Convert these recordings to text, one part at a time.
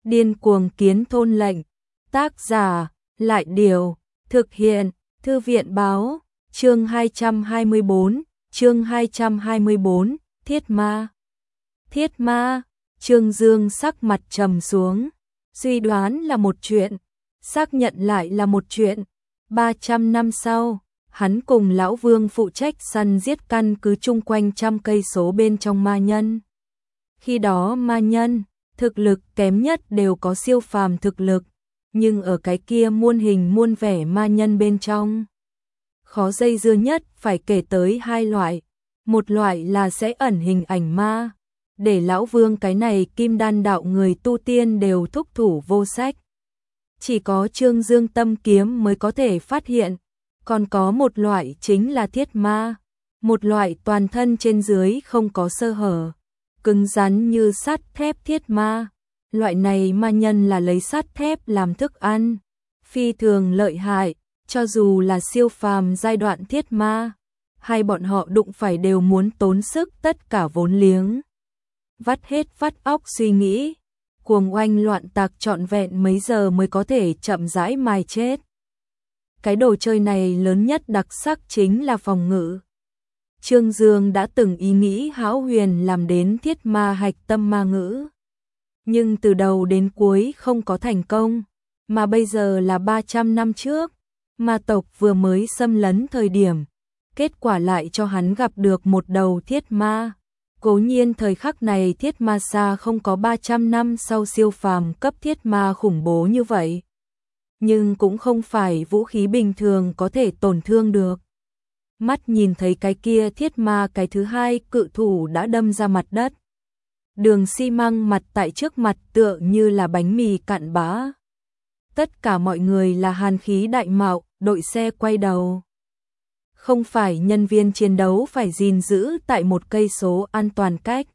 Điên cuồng kiến thôn lệnh. Tác giả, Lại Điều. Thực hiện, Thư viện báo. Chương 224, chương 224, Thiết Ma. Thiết Ma, Trương Dương sắc mặt trầm xuống. Suy đoán là một chuyện, xác nhận lại là một chuyện. 300 năm sau, hắn cùng Lão Vương phụ trách săn giết căn cứ chung quanh trăm cây số bên trong ma nhân. Khi đó ma nhân, thực lực kém nhất đều có siêu phàm thực lực, nhưng ở cái kia muôn hình muôn vẻ ma nhân bên trong, khó dây dưa nhất phải kể tới hai loại. Một loại là sẽ ẩn hình ảnh ma, để Lão Vương cái này kim đan đạo người tu tiên đều thúc thủ vô sách. Chỉ có Trương Dương tâm kiếm mới có thể phát hiện. Còn có một loại chính là thiết ma, một loại toàn thân trên dưới không có sơ hở, cứng rắn như sắt thép thiết ma. Loại này ma nhân là lấy sắt thép làm thức ăn, phi thường lợi hại, cho dù là siêu phàm giai đoạn thiết ma, hai bọn họ đụng phải đều muốn tốn sức tất cả vốn liếng. Vắt hết vắt óc suy nghĩ, cuồng oanh loạn tạc trọn vẹn mấy giờ mới có thể chậm rãi mài chết. Cái đồ chơi này lớn nhất đặc sắc chính là phòng ngự. Trương Dương đã từng ý nghĩ hão huyền làm đến thiết ma hạch tâm ma ngữ, nhưng từ đầu đến cuối không có thành công, mà bây giờ là 300 năm trước, ma tộc vừa mới xâm lấn thời điểm, kết quả lại cho hắn gặp được một đầu thiết ma. Cố nhiên thời khắc này thiết ma xa không có 300 năm sau siêu phàm cấp thiết ma khủng bố như vậy, nhưng cũng không phải vũ khí bình thường có thể tổn thương được. Mắt nhìn thấy cái kia thiết ma cái thứ hai cự thủ đã đâm ra mặt đất. Đường xi măng mặt tại trước mặt tựa như là bánh mì cặn bã. Tất cả mọi người là hàn khí đại mạo, đội xe quay đầu. Không phải nhân viên chiến đấu phải gìn giữ tại một cây số an toàn cách.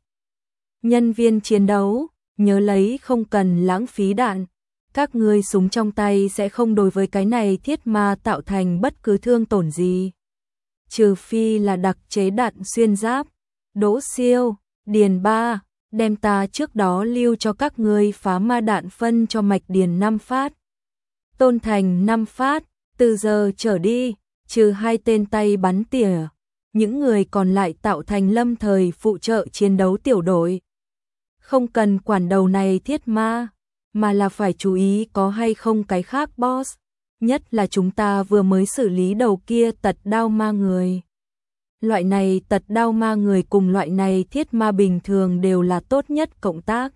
Nhân viên chiến đấu, nhớ lấy không cần lãng phí đạn. Các ngươi súng trong tay sẽ không đối với cái này thiết ma tạo thành bất cứ thương tổn gì. Trừ phi là đặc chế đạn xuyên giáp. Đỗ Siêu, Điền Ba, đem ta trước đó lưu cho các ngươi phá ma đạn phân cho Mạch Điền 5 phát. Tôn Thành 5 phát, từ giờ trở đi, trừ hai tên tay bắn tỉa, những người còn lại tạo thành lâm thời phụ trợ chiến đấu tiểu đội. Không cần quản đầu này thiết ma, mà là phải chú ý có hay không cái khác boss, nhất là chúng ta vừa mới xử lý đầu kia tật đao ma người. Loại này tật đao ma người cùng loại này thiết ma bình thường đều là tốt nhất cộng tác.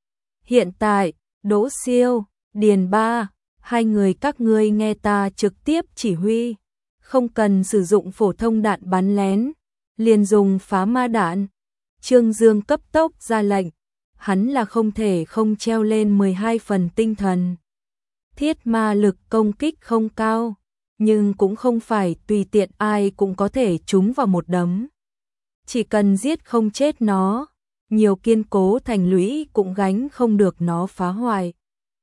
Hiện tại, Đỗ Siêu, Điền Ba, hai người các ngươi nghe ta trực tiếp chỉ huy, không cần sử dụng phổ thông đạn bắn lén, liền dùng phá ma đạn. Trương Dương cấp tốc ra lệnh. Hắn là không thể không treo lên 12 phần tinh thần. Thiết ma lực công kích không cao, nhưng cũng không phải tùy tiện ai cũng có thể trúng vào một đấm. Chỉ cần giết không chết nó, nhiều kiên cố thành lũy cũng gánh không được nó phá hoại.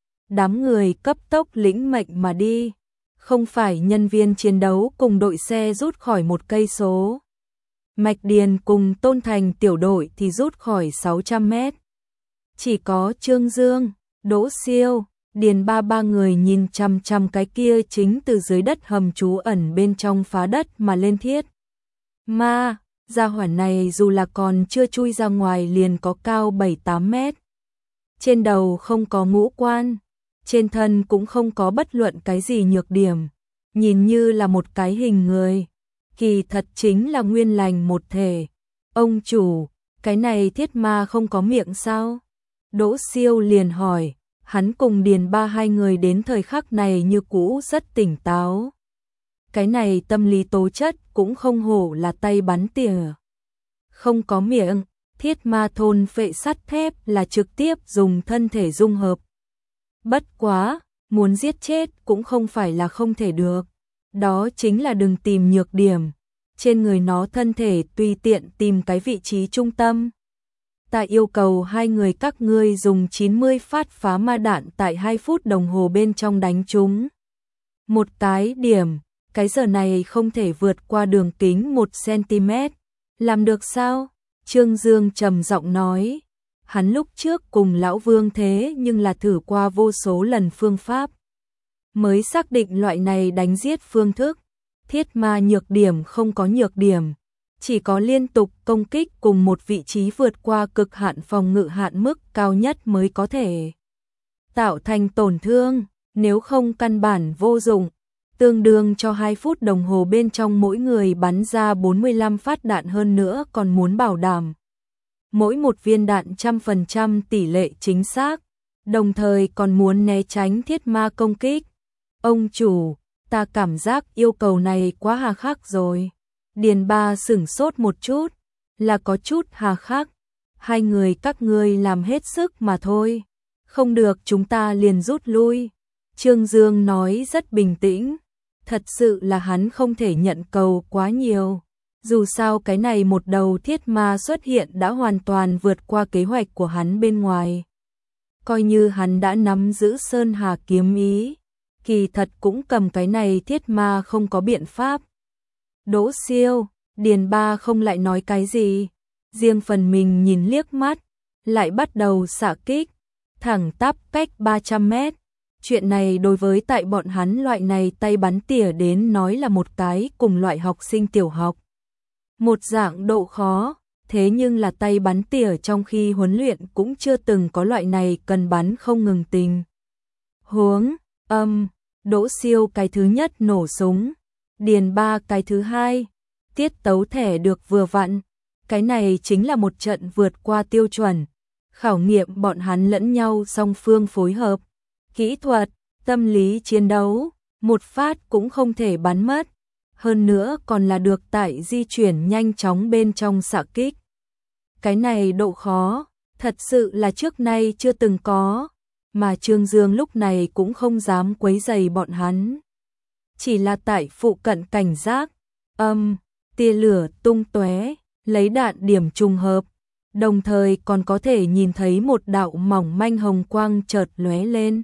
Đám người cấp tốc lĩnh mệnh mà đi, không phải nhân viên chiến đấu cùng đội xe rút khỏi một cây số. Mạch Điền cùng Tôn Thành tiểu đội thì rút khỏi 600 mét. Chỉ có Trương Dương, Đỗ Siêu, Điền Ba ba người nhìn chằm chằm cái kia chính từ dưới đất hầm trú ẩn bên trong phá đất mà lên thiết ma. Gia hỏa này dù là còn chưa chui ra ngoài liền có cao 7-8 mét. Trên đầu không có ngũ quan, trên thân cũng không có bất luận cái gì nhược điểm, nhìn như là một cái hình người, kỳ thật chính là nguyên lành một thể. Ông chủ, cái này thiết ma không có miệng sao? Đỗ Siêu liền hỏi. Hắn cùng Điền Ba hai người đến thời khắc này như cũ rất tỉnh táo. Cái này tâm lý tố chất cũng không hổ là tay bắn tỉa. Không có miệng, thiết ma thôn phệ sắt thép là trực tiếp dùng thân thể dung hợp. Bất quá, muốn giết chết cũng không phải là không thể được. Đó chính là đừng tìm nhược điểm. Trên người nó thân thể tùy tiện tìm cái vị trí trung tâm. Ta yêu cầu hai người các ngươi dùng 90 phát phá ma đạn tại 2 phút đồng hồ bên trong đánh chúng. Một cái điểm, cái giờ này không thể vượt qua đường kính 1 cm. Làm được sao? Trương Dương trầm giọng nói. Hắn lúc trước cùng lão Vương thế nhưng là thử qua vô số lần phương pháp, mới xác định loại này đánh giết phương thức. Thiết ma nhược điểm không có nhược điểm, chỉ có liên tục công kích cùng một vị trí vượt qua cực hạn phòng ngự hạn mức cao nhất mới có thể tạo thành tổn thương, nếu không căn bản vô dụng. Tương đương cho 2 phút đồng hồ bên trong mỗi người bắn ra 45 phát đạn, hơn nữa còn muốn bảo đảm mỗi một viên đạn 100% tỷ lệ chính xác, đồng thời còn muốn né tránh thiết ma công kích. Ông chủ, ta cảm giác yêu cầu này quá hà khắc rồi. Điền Ba sửng sốt một chút, là có chút hà khắc. Hai người các ngươi làm hết sức mà thôi. Không được chúng ta liền rút lui. Trương Dương nói rất bình tĩnh. Thật sự là hắn không thể nhận cầu quá nhiều. Dù sao cái này một đầu thiết ma xuất hiện đã hoàn toàn vượt qua kế hoạch của hắn bên ngoài. Coi như hắn đã nắm giữ Sơn Hà kiếm ý, kỳ thật cũng cầm cái này thiết ma không có biện pháp. Đỗ Siêu, Điền Ba không lại nói cái gì, riêng phần mình nhìn liếc mắt, lại bắt đầu xạ kích, thẳng tắp cách 300 mét. Chuyện này đối với tại bọn hắn loại này tay bắn tỉa đến nói là một cái cùng loại học sinh tiểu học. Một dạng độ khó, thế nhưng là tay bắn tỉa trong khi huấn luyện cũng chưa từng có loại này cần bắn không ngừng tình huống. Đỗ Siêu cái thứ nhất nổ súng, Điền Ba cái thứ hai, tiết tấu thẻ được vừa vặn. Cái này chính là một trận vượt qua tiêu chuẩn, khảo nghiệm bọn hắn lẫn nhau song phương phối hợp, kỹ thuật, tâm lý chiến đấu, một phát cũng không thể bắn mất. Hơn nữa còn là được tại di chuyển nhanh chóng bên trong xạ kích. Cái này độ khó, thật sự là trước nay chưa từng có, mà Trương Dương lúc này cũng không dám quấy rầy bọn hắn. Chỉ là tại phụ cận cảnh giác, tia lửa tung tóe, lấy đạn điểm trùng hợp, đồng thời còn có thể nhìn thấy một đạo mỏng manh hồng quang chợt lóe lên.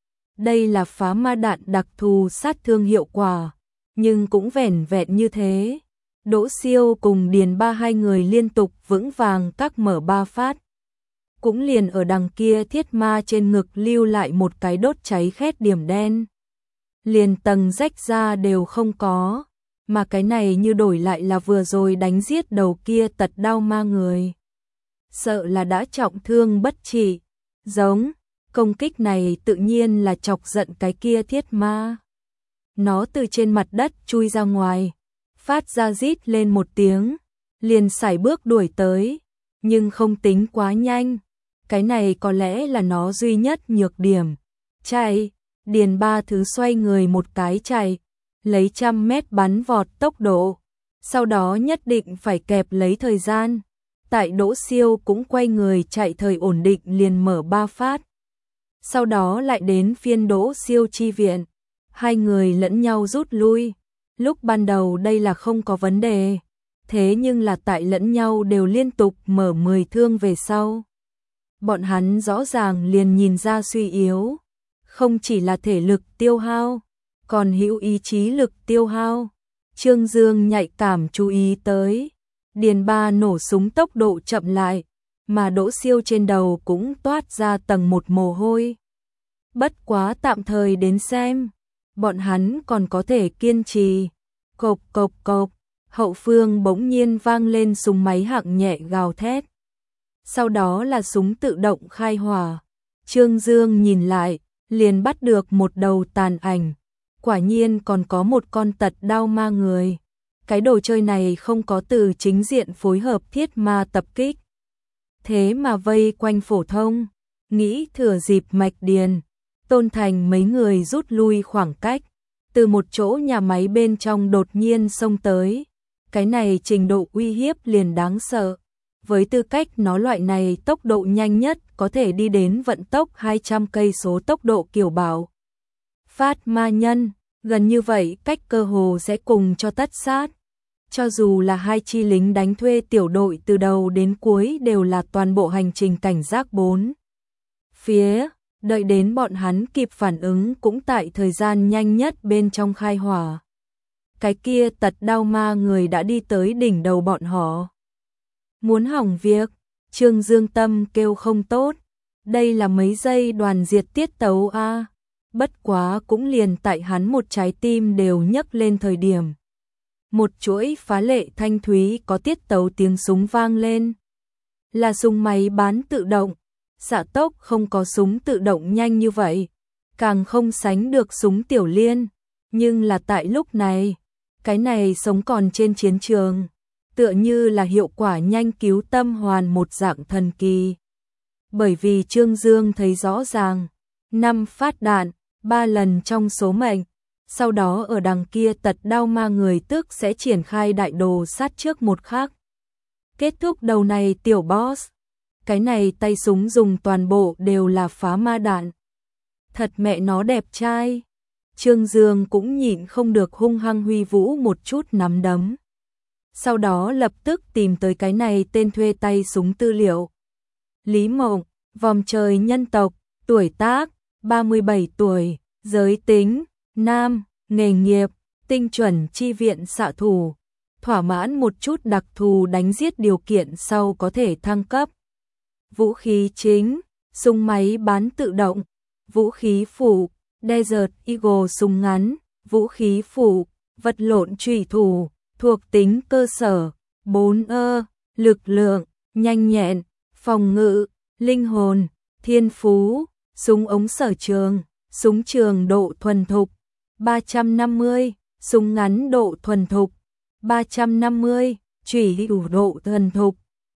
Đây là phá ma đạn đặc thù sát thương hiệu quả, nhưng cũng vẻn vẹn như thế. Đỗ Siêu cùng Điền Ba hai người liên tục vững vàng các mở 3 phát. Cũng liền ở đằng kia thiết ma trên ngực lưu lại một cái đốt cháy khét điểm đen. Liền tầng rách ra đều không có, mà cái này như đổi lại là vừa rồi đánh giết đầu kia tật đao ma người. Sợ là đã trọng thương bất trị, giống, công kích này tự nhiên là chọc giận cái kia thiết ma. Nó từ trên mặt đất chui ra ngoài, phát ra rít lên một tiếng, liền sải bước đuổi tới, nhưng không tính quá nhanh. Cái này có lẽ là nó duy nhất nhược điểm. Chạy, Điền Ba thứ xoay người một cái chạy, lấy 100 mét bắn vọt tốc độ, sau đó nhất định phải kẹp lấy thời gian. Tại Đỗ Siêu cũng quay người chạy thời ổn định liền mở 3 phát. Sau đó lại đến phiên Đỗ Siêu chi viện. Hai người lẫn nhau rút lui. Lúc ban đầu đây là không có vấn đề, thế nhưng là tại lẫn nhau đều liên tục mở 10 thương về sau. Bọn hắn rõ ràng liền nhìn ra suy yếu, không chỉ là thể lực tiêu hao, còn hữu ý chí lực tiêu hao. Trương Dương nhạy cảm chú ý tới, Điền Ba nổ súng tốc độ chậm lại, mà Đỗ Siêu trên đầu cũng toát ra tầng một mồ hôi. Bất quá tạm thời đến xem, bọn hắn còn có thể kiên trì. Cộp cộp cộp, hậu phương bỗng nhiên vang lên súng máy hạng nhẹ gào thét. Sau đó là súng tự động khai hỏa. Trương Dương nhìn lại, liền bắt được một đầu tàn ảnh. Quả nhiên còn có một con tật đao ma người. Cái đồ chơi này không có từ chính diện phối hợp thiết ma tập kích. Thế mà vây quanh phổ thông, nghĩ thừa dịp Mạch Điền, Tôn Thành mấy người rút lui khoảng cách. Từ một chỗ nhà máy bên trong đột nhiên xông tới. Cái này trình độ uy hiếp liền đáng sợ. Với tư cách nó loại này tốc độ nhanh nhất có thể đi đến vận tốc 200 cây số tốc độ kiểu bảo. Phát ma nhân, gần như vậy cách cơ hồ sẽ cùng cho tất sát. Cho dù là hai chi lính đánh thuê tiểu đội từ đầu đến cuối đều là toàn bộ hành trình cảnh giác 4 phía. Đợi đến bọn hắn kịp phản ứng cũng tại thời gian nhanh nhất bên trong khai hỏa. Cái kia tật đao ma người đã đi tới đỉnh đầu bọn họ. Muốn hỏng việc, Trương Dương tâm kêu không tốt, đây là mấy giây đoàn diệt tiết tấu a. Bất quá cũng liền tại hắn một trái tim đều nhấc lên thời điểm. Một chuỗi phá lệ thanh thúy có tiết tấu tiếng súng vang lên. Là súng máy bán tự động, xạ tốc không có súng tự động nhanh như vậy, càng không sánh được súng tiểu liên, nhưng là tại lúc này, cái này sống còn trên chiến trường, tựa như là hiệu quả nhanh cứu tâm hoàn một dạng thần kỳ. Bởi vì Trương Dương thấy rõ ràng, 5 phát đạn, 3 lần trong số mệnh, sau đó ở đằng kia tật đao ma người tức sẽ triển khai đại đồ sát trước một khắc. Kết thúc đầu này tiểu boss, cái này tay súng dùng toàn bộ đều là phá ma đạn. Thật mẹ nó đẹp trai. Trương Dương cũng nhịn không được hung hăng huy vũ một chút nắm đấm. Sau đó lập tức tìm tới cái này tên thuê tay súng tư liệu. Lý Mộng, vòm trời nhân tộc, tuổi tác, 37 tuổi, giới tính, nam, nghề nghiệp, tinh chuẩn chi viện xạ thủ, thỏa mãn một chút đặc thù đánh giết điều kiện sau có thể thăng cấp. Vũ khí chính, súng máy bán tự động, vũ khí phụ, Desert Eagle súng ngắn, vũ khí phụ, vật lộn trùy thủ, thuộc tính cơ sở, 4E, lực lượng, nhanh nhẹn, phòng ngự, linh hồn, thiên phú, súng ống sở trường, súng trường độ thuần thục, 350, súng ngắn độ thuần thục, 350, chủy thủ độ thuần thục,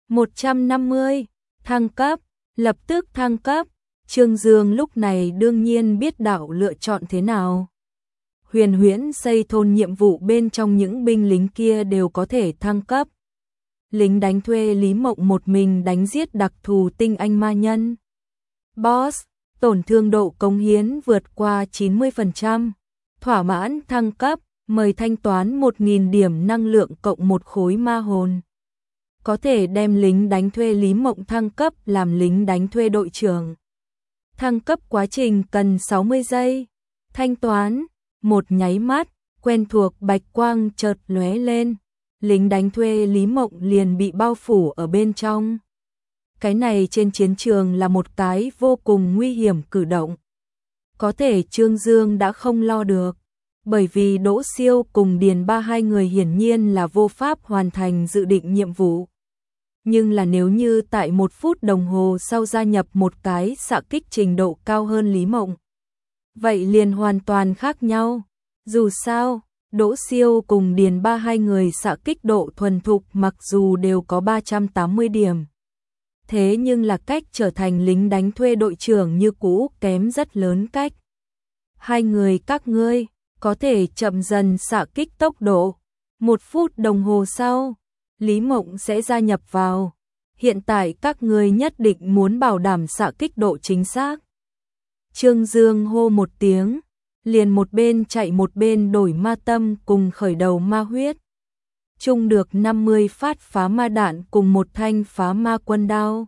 150, thăng cấp, lập tức thăng cấp. Trương Dương lúc này đương nhiên biết đạo lựa chọn thế nào. Huyền huyễn xây thôn nhiệm vụ bên trong những binh lính kia đều có thể thăng cấp. Lính đánh thuê Lý Mộng một mình đánh giết đặc thù tinh anh ma nhân. Boss, tổn thương độ cống hiến vượt qua 90%. Thỏa mãn thăng cấp, mời thanh toán 1.000 điểm năng lượng cộng một khối ma hồn. Có thể đem lính đánh thuê Lý Mộng thăng cấp làm lính đánh thuê đội trưởng. Thăng cấp quá trình cần 60 giây. Thanh toán, một nháy mắt, quen thuộc bạch quang chợt lóe lên. Lính đánh thuê Lý Mộng liền bị bao phủ ở bên trong. Cái này trên chiến trường là một cái vô cùng nguy hiểm cử động. Có thể Trương Dương đã không lo được, bởi vì Đỗ Siêu cùng Điền Ba hai người hiển nhiên là vô pháp hoàn thành dự định nhiệm vụ. Nhưng là nếu như tại 1 phút đồng hồ sau gia nhập một cái xạ kích trình độ cao hơn Lý Mộng, vậy liền hoàn toàn khác nhau. Dù sao, Đỗ Siêu cùng Điền Ba hai người xạ kích độ thuần thục mặc dù đều có 380 điểm. Thế nhưng là cách trở thành lính đánh thuê đội trưởng như cũ kém rất lớn cách. Hai người các ngươi có thể chậm dần xạ kích tốc độ. 1 phút đồng hồ sau, Lý Mộng sẽ gia nhập vào. Hiện tại các ngươi nhất định muốn bảo đảm xạ kích độ chính xác. Trương Dương hô một tiếng, liền một bên chạy một bên đổi ma tâm cùng khởi đầu ma huyết. Chung được 50 phát phá ma đạn cùng một thanh phá ma quân đao.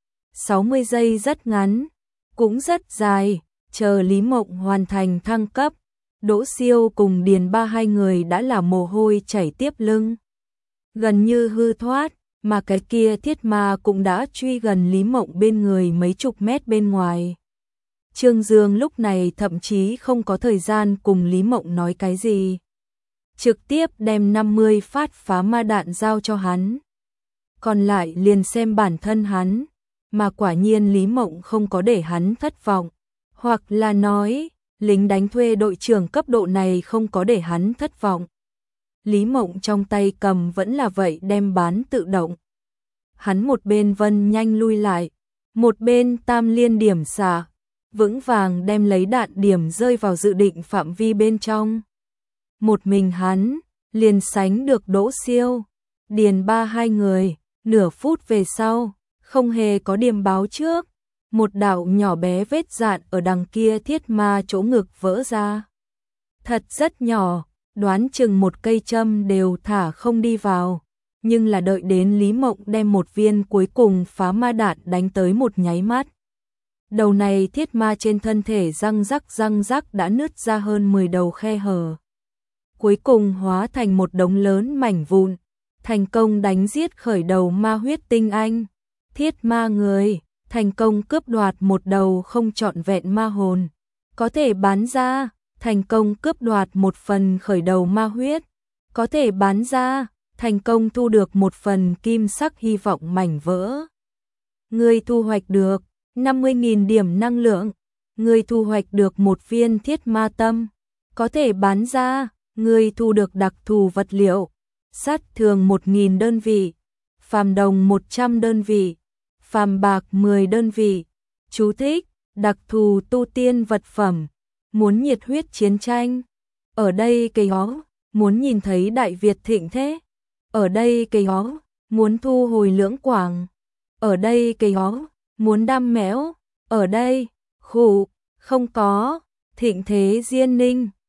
60 giây rất ngắn, cũng rất dài, chờ Lý Mộng hoàn thành thăng cấp. Đỗ Siêu cùng Điền Ba hai người đã là mồ hôi chảy tiếp lưng. Gần như hư thoát, mà cái kia thiết ma cũng đã truy gần Lý Mộng bên người mấy chục mét bên ngoài. Trương Dương lúc này thậm chí không có thời gian cùng Lý Mộng nói cái gì. Trực tiếp đem 50 phát phá ma đạn giao cho hắn. Còn lại liền xem bản thân hắn, mà quả nhiên Lý Mộng không có để hắn thất vọng. Hoặc là nói, lính đánh thuê đội trưởng cấp độ này không có để hắn thất vọng. Lý Mộng trong tay cầm vẫn là vậy đem bán tự động. Hắn một bên vân nhanh lui lại, một bên tam liên điểm xạ, vững vàng đem lấy đạn điểm rơi vào dự định phạm vi bên trong. Một mình hắn, liền sánh được Đỗ Siêu, Điền Ba hai người, nửa phút về sau, không hề có điểm báo trước. Một đạo nhỏ bé vết dạn ở đằng kia thiết ma chỗ ngực vỡ ra. Thật rất nhỏ, đoán chừng một cây châm đều thả không đi vào. Nhưng là đợi đến Lý Mộng đem một viên cuối cùng phá ma đạn đánh tới một nháy mắt. Đầu này thiết ma trên thân thể răng rắc đã nứt ra hơn 10 đầu khe hở. Cuối cùng hóa thành một đống lớn mảnh vụn, thành công đánh giết khởi đầu ma huyết tinh anh. Thiết ma người, thành công cướp đoạt một đầu không trọn vẹn ma hồn. Có thể bán ra, thành công cướp đoạt một phần khởi đầu ma huyết. Có thể bán ra, thành công thu được một phần kim sắc hy vọng mảnh vỡ. Người thu hoạch được 50.000 điểm năng lượng. Người thu hoạch được một viên thiết ma tâm. Có thể bán ra, người thu được đặc thù vật liệu. Sát thường 1.000 đơn vị. Phàm đồng 100 đơn vị. Phàm bạc 10 đơn vị. Chú thích, đặc thù tu tiên vật phẩm. Muốn nhiệt huyết chiến tranh. Ở đây cây hó, muốn nhìn thấy Đại Việt thịnh thế. Ở đây cây hó, muốn thu hồi lưỡng quảng. Ở đây cây hó, muốn đam mẽo. Ở đây, khủ, không có, thịnh thế diên ninh.